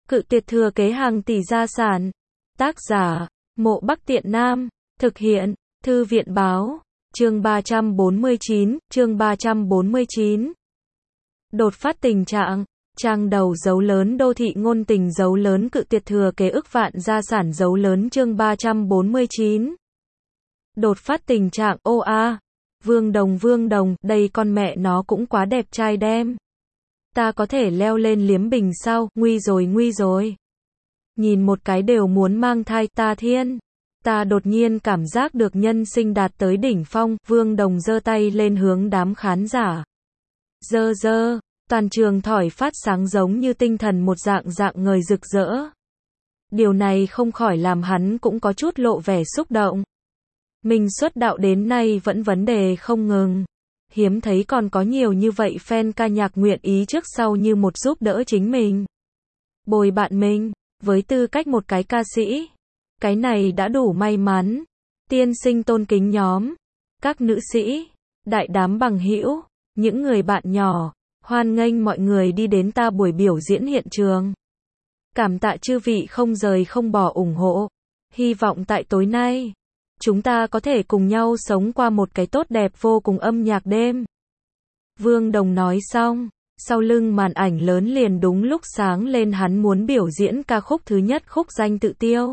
Cự tuyệt thừa kế hàng tỷ gia sản. Tác giả, Mộ Bắc Tiện Nam. Thực hiện, Thư viện báo. Chương 349, chương 349. Đột phát tình trạng. Trang đầu dấu lớn đô thị ngôn tình dấu lớn cự tuyệt thừa kế ức vạn gia sản dấu lớn chương 349. Đột phát tình trạng ô a. Vương Đồng, đây con mẹ nó cũng quá đẹp trai đem. Ta có thể leo lên liếm bình sao, nguy rồi. Nhìn một cái đều muốn mang thai, ta thiên. Ta đột nhiên cảm giác được nhân sinh đạt tới đỉnh phong, Vương Đồng giơ tay lên hướng đám khán giả. Dơ, toàn trường thỏi phát sáng giống như tinh thần một dạng ngời rực rỡ. Điều này không khỏi làm hắn cũng có chút lộ vẻ xúc động. Mình xuất đạo đến nay vẫn vấn đề không ngừng. Hiếm thấy còn có nhiều như vậy fan ca nhạc nguyện ý trước sau như một giúp đỡ chính mình. Bồi bạn mình, với tư cách một cái ca sĩ. Cái này đã đủ may mắn. Tiên sinh tôn kính nhóm, các nữ sĩ, đại đám bằng hữu, những người bạn nhỏ, hoan nghênh mọi người đi đến ta buổi biểu diễn hiện trường. Cảm tạ chư vị không rời không bỏ ủng hộ. Hy vọng tại tối nay, chúng ta có thể cùng nhau sống qua một cái tốt đẹp vô cùng âm nhạc đêm. Vương Đồng nói xong, sau lưng màn ảnh lớn liền đúng lúc sáng lên hắn muốn biểu diễn ca khúc thứ nhất khúc danh Tự Tiêu.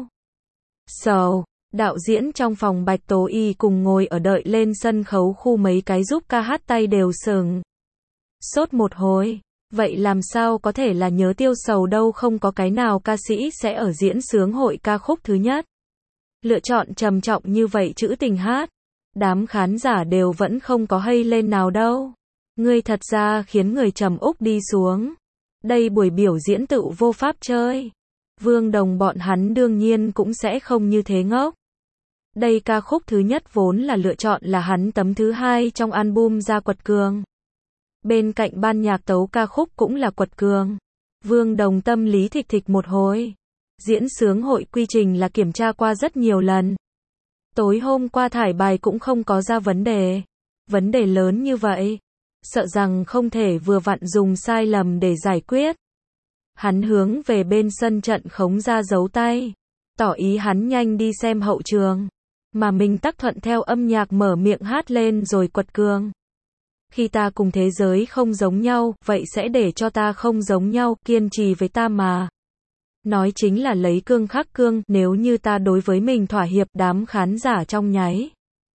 Đạo diễn trong phòng Bạch Tố Y cùng ngồi ở đợi lên sân khấu khu mấy cái giúp ca hát tay đều sừng sốt một hồi. Vậy làm sao có thể là nhớ tiêu sầu đâu, không có cái nào ca sĩ sẽ ở diễn sướng hội ca khúc thứ nhất. Lựa chọn trầm trọng như vậy trữ tình hát. Đám khán giả đều vẫn không có hay lên nào đâu. Ngươi thật ra khiến người trầm úc đi xuống. Đây buổi biểu diễn tự vô pháp chơi. Vương Đồng bọn hắn đương nhiên cũng sẽ không như thế ngốc. Đây ca khúc thứ nhất vốn là lựa chọn là hắn tấm thứ hai trong album ra quật cường. Bên cạnh ban nhạc tấu ca khúc cũng là quật cường. Vương Đồng tâm lý thịch một hồi. Diễn sướng hội quy trình là kiểm tra qua rất nhiều lần. Tối hôm qua thải bài cũng không có ra vấn đề. Vấn đề lớn như vậy, sợ rằng không thể vừa vặn dùng sai lầm để giải quyết. Hắn hướng về bên sân trận khống ra giấu tay, tỏ ý hắn nhanh đi xem hậu trường, mà mình tắc thuận theo âm nhạc mở miệng hát lên rồi quật cường. Khi ta cùng thế giới không giống nhau, vậy sẽ để cho ta không giống nhau, kiên trì với ta mà. Nói chính là lấy cương khắc cương, nếu như ta đối với mình thỏa hiệp, đám khán giả trong nháy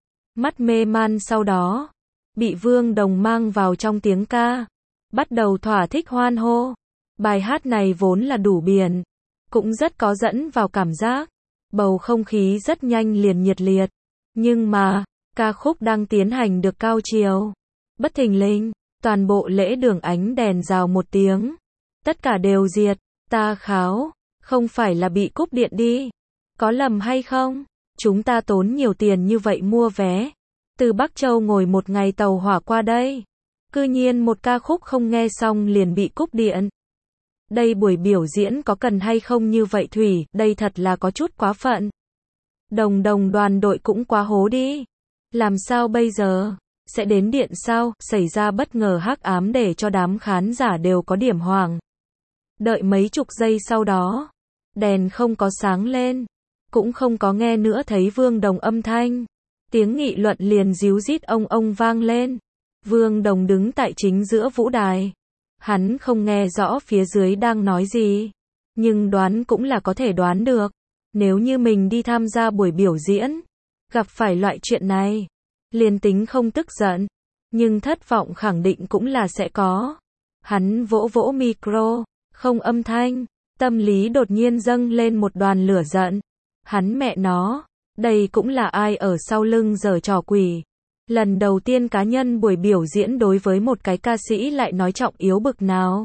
mắt mê man, sau đó bị Vương Đồng mang vào trong tiếng ca, bắt đầu thỏa thích hoan hô. Bài hát này vốn là đủ biển, cũng rất có dẫn vào cảm giác, bầu không khí rất nhanh liền nhiệt liệt, nhưng mà ca khúc đang tiến hành được cao chiều, bất thình lình, toàn bộ lễ đường ánh đèn rào một tiếng, tất cả đều diệt. Ta kháo, không phải là bị cúp điện đi, có lầm hay không? Chúng ta tốn nhiều tiền như vậy mua vé, từ Bắc Châu ngồi một ngày tàu hỏa qua đây, cư nhiên một ca khúc không nghe xong liền bị cúp điện. Đây buổi biểu diễn có cần hay không như vậy Thủy, đây thật là có chút quá phận. Đồng đoàn đội cũng quá hố đi. Làm sao bây giờ? Sẽ đến điện sao? Xảy ra bất ngờ hắc ám để cho đám khán giả đều có điểm hoảng. Đợi mấy chục giây sau đó, đèn không có sáng lên, cũng không có nghe nữa thấy Vương Đồng âm thanh. Tiếng nghị luận liền ríu rít ông vang lên. Vương Đồng đứng tại chính giữa vũ đài. Hắn không nghe rõ phía dưới đang nói gì, nhưng đoán cũng là có thể đoán được. Nếu như mình đi tham gia buổi biểu diễn, gặp phải loại chuyện này, liền tính không tức giận, nhưng thất vọng khẳng định cũng là sẽ có. Hắn vỗ micro, không âm thanh, tâm lý đột nhiên dâng lên một đoàn lửa giận. Hắn mẹ nó, đây cũng là ai ở sau lưng giở trò quỷ. Lần đầu tiên cá nhân buổi biểu diễn đối với một cái ca sĩ lại nói trọng yếu bực nào.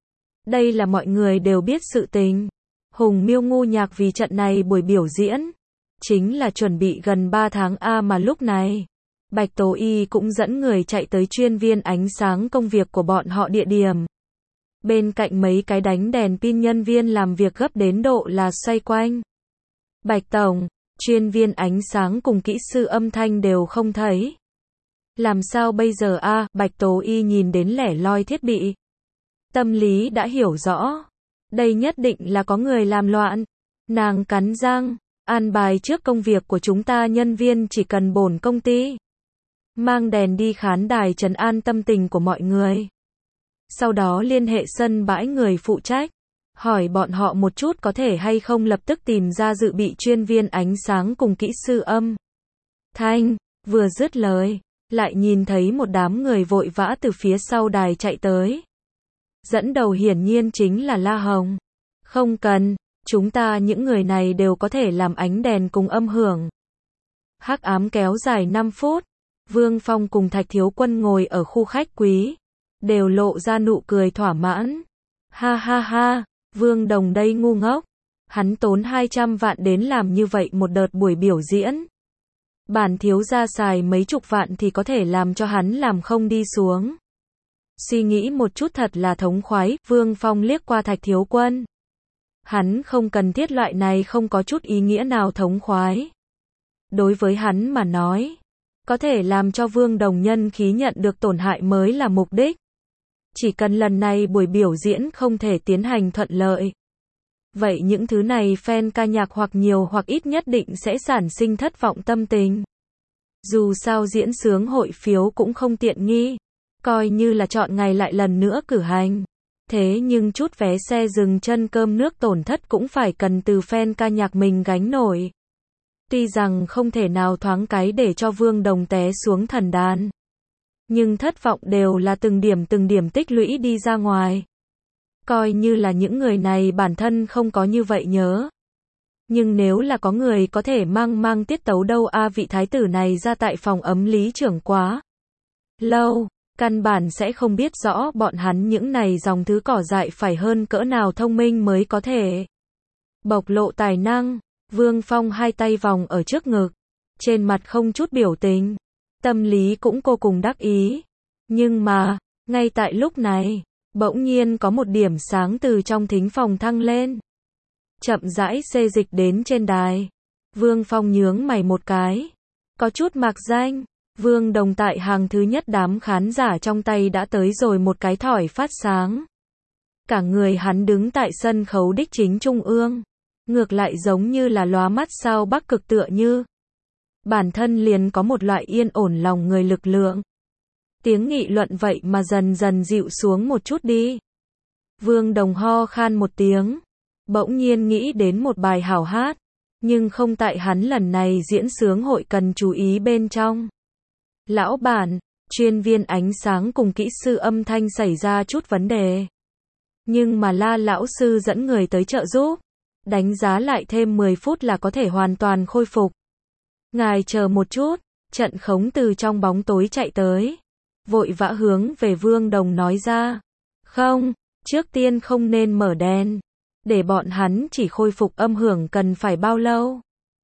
Đây là mọi người đều biết sự tình. Hùng Miêu ngu nhạc vì trận này buổi biểu diễn. Chính là chuẩn bị gần 3 tháng mà lúc này. Bạch Tố Y cũng dẫn người chạy tới chuyên viên ánh sáng công việc của bọn họ địa điểm. Bên cạnh mấy cái đánh đèn pin nhân viên làm việc gấp đến độ là xoay quanh. Bạch Tổng, chuyên viên ánh sáng cùng kỹ sư âm thanh đều không thấy. Làm sao bây giờ Bạch Tố Y nhìn đến lẻ loi thiết bị. Tâm lý đã hiểu rõ. Đây nhất định là có người làm loạn. Nàng cắn răng, an bài trước công việc của chúng ta nhân viên chỉ cần bổn công ty. Mang đèn đi khán đài trấn an tâm tình của mọi người. Sau đó liên hệ sân bãi người phụ trách. Hỏi bọn họ một chút có thể hay không lập tức tìm ra dự bị chuyên viên ánh sáng cùng kỹ sư âm thanh. Vừa dứt lời, lại nhìn thấy một đám người vội vã từ phía sau đài chạy tới. Dẫn đầu hiển nhiên chính là La Hồng. Không cần, chúng ta những người này đều có thể làm ánh đèn cùng âm hưởng. Hắc ám kéo dài 5 phút. Vương Phong cùng Thạch Thiếu Quân ngồi ở khu khách quý. Đều lộ ra nụ cười thỏa mãn. Ha ha ha, Vương Đồng đây ngu ngốc. Hắn tốn 200 vạn đến làm như vậy một đợt buổi biểu diễn. Bản thiếu gia xài mấy chục vạn thì có thể làm cho hắn làm không đi xuống. Suy nghĩ một chút thật là thống khoái, Vương Phong liếc qua Thạch Thiếu Quân. Hắn không cần thiết loại này không có chút ý nghĩa nào thống khoái. Đối với hắn mà nói, có thể làm cho Vương Đồng nhân khí nhận được tổn hại mới là mục đích. Chỉ cần lần này buổi biểu diễn không thể tiến hành thuận lợi. Vậy những thứ này fan ca nhạc hoặc nhiều hoặc ít nhất định sẽ sản sinh thất vọng tâm tình. Dù sao diễn sướng hội phiếu cũng không tiện nghi. Coi như là chọn ngày lại lần nữa cử hành. Thế nhưng chút vé xe dừng chân cơm nước tổn thất cũng phải cần từ fan ca nhạc mình gánh nổi. Tuy rằng không thể nào thoáng cái để cho Vương Đồng té xuống thần đàn. Nhưng thất vọng đều là từng điểm tích lũy đi ra ngoài. Coi như là những người này bản thân không có như vậy nhớ. Nhưng nếu là có người có thể mang tiết tấu đâu vị thái tử này ra tại phòng ấm lý trưởng quá lâu, căn bản sẽ không biết rõ bọn hắn những này dòng thứ cỏ dại phải hơn cỡ nào thông minh mới có thể bộc lộ tài năng. Vương Phong hai tay vòng ở trước ngực, trên mặt không chút biểu tình, tâm lý cũng vô cùng đắc ý. Nhưng mà, ngay tại lúc này, bỗng nhiên có một điểm sáng từ trong thính phòng thăng lên. Chậm rãi xê dịch đến trên đài. Vương Phong nhướng mày một cái. Có chút mạc danh. Vương Đồng tại hàng thứ nhất đám khán giả trong tay đã tới rồi một cái thỏi phát sáng. Cả người hắn đứng tại sân khấu đích chính trung ương. Ngược lại giống như là lóa mắt sao Bắc Cực tựa như. Bản thân liền có một loại yên ổn lòng người lực lượng. Tiếng nghị luận vậy mà dần dần dịu xuống một chút đi. Vương Đồng ho khan một tiếng. Bỗng nhiên nghĩ đến một bài hảo hát. Nhưng không tại hắn lần này diễn sướng hội cần chú ý bên trong. Lão bản, chuyên viên ánh sáng cùng kỹ sư âm thanh xảy ra chút vấn đề. Nhưng mà La lão sư dẫn người tới trợ giúp. Đánh giá lại thêm 10 phút là có thể hoàn toàn khôi phục. Ngài chờ một chút, trận khống từ trong bóng tối chạy tới. Vội vã hướng về Vương Đồng nói ra. Không, trước tiên không nên mở đèn. Để bọn hắn chỉ khôi phục âm hưởng cần phải bao lâu?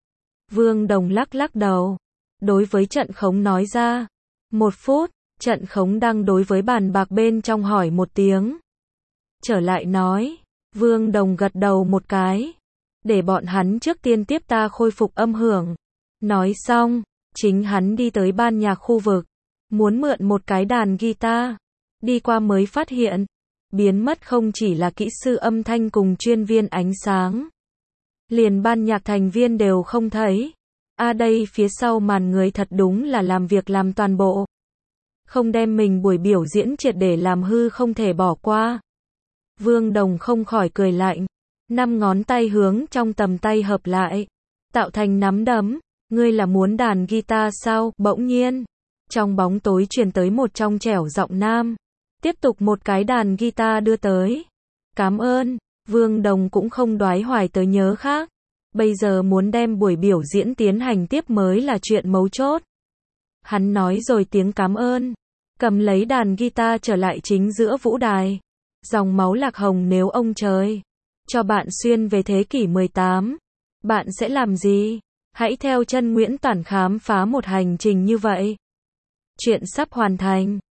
Vương Đồng lắc đầu. Đối với trận khống nói ra. 1 phút, trận khống đang đối với bàn bạc bên trong hỏi một tiếng. Trở lại nói. Vương Đồng gật đầu một cái. Để bọn hắn trước tiên tiếp ta khôi phục âm hưởng. Nói xong, chính hắn đi tới ban nhạc khu vực. Muốn mượn một cái đàn guitar. Đi qua mới phát hiện. Biến mất không chỉ là kỹ sư âm thanh cùng chuyên viên ánh sáng. Liền ban nhạc thành viên đều không thấy. Đây phía sau màn người thật đúng là làm việc làm toàn bộ. Không đem mình buổi biểu diễn triệt để làm hư không thể bỏ qua. Vương Đồng không khỏi cười lạnh. 5 ngón tay hướng trong tầm tay hợp lại. Tạo thành nắm đấm. Ngươi là muốn đàn guitar sao? Bỗng nhiên. Trong bóng tối truyền tới một trong trẻo giọng nam. Tiếp tục một cái đàn guitar đưa tới. Cảm ơn. Vương Đồng cũng không đoái hoài tới nhớ khác. Bây giờ muốn đem buổi biểu diễn tiến hành tiếp mới là chuyện mấu chốt. Hắn nói rồi tiếng cảm ơn. Cầm lấy đàn guitar trở lại chính giữa vũ đài. Dòng máu lạc hồng nếu ông trời cho bạn xuyên về thế kỷ 18. Bạn sẽ làm gì? Hãy theo chân Nguyễn Toản khám phá một hành trình như vậy. Chuyện sắp hoàn thành.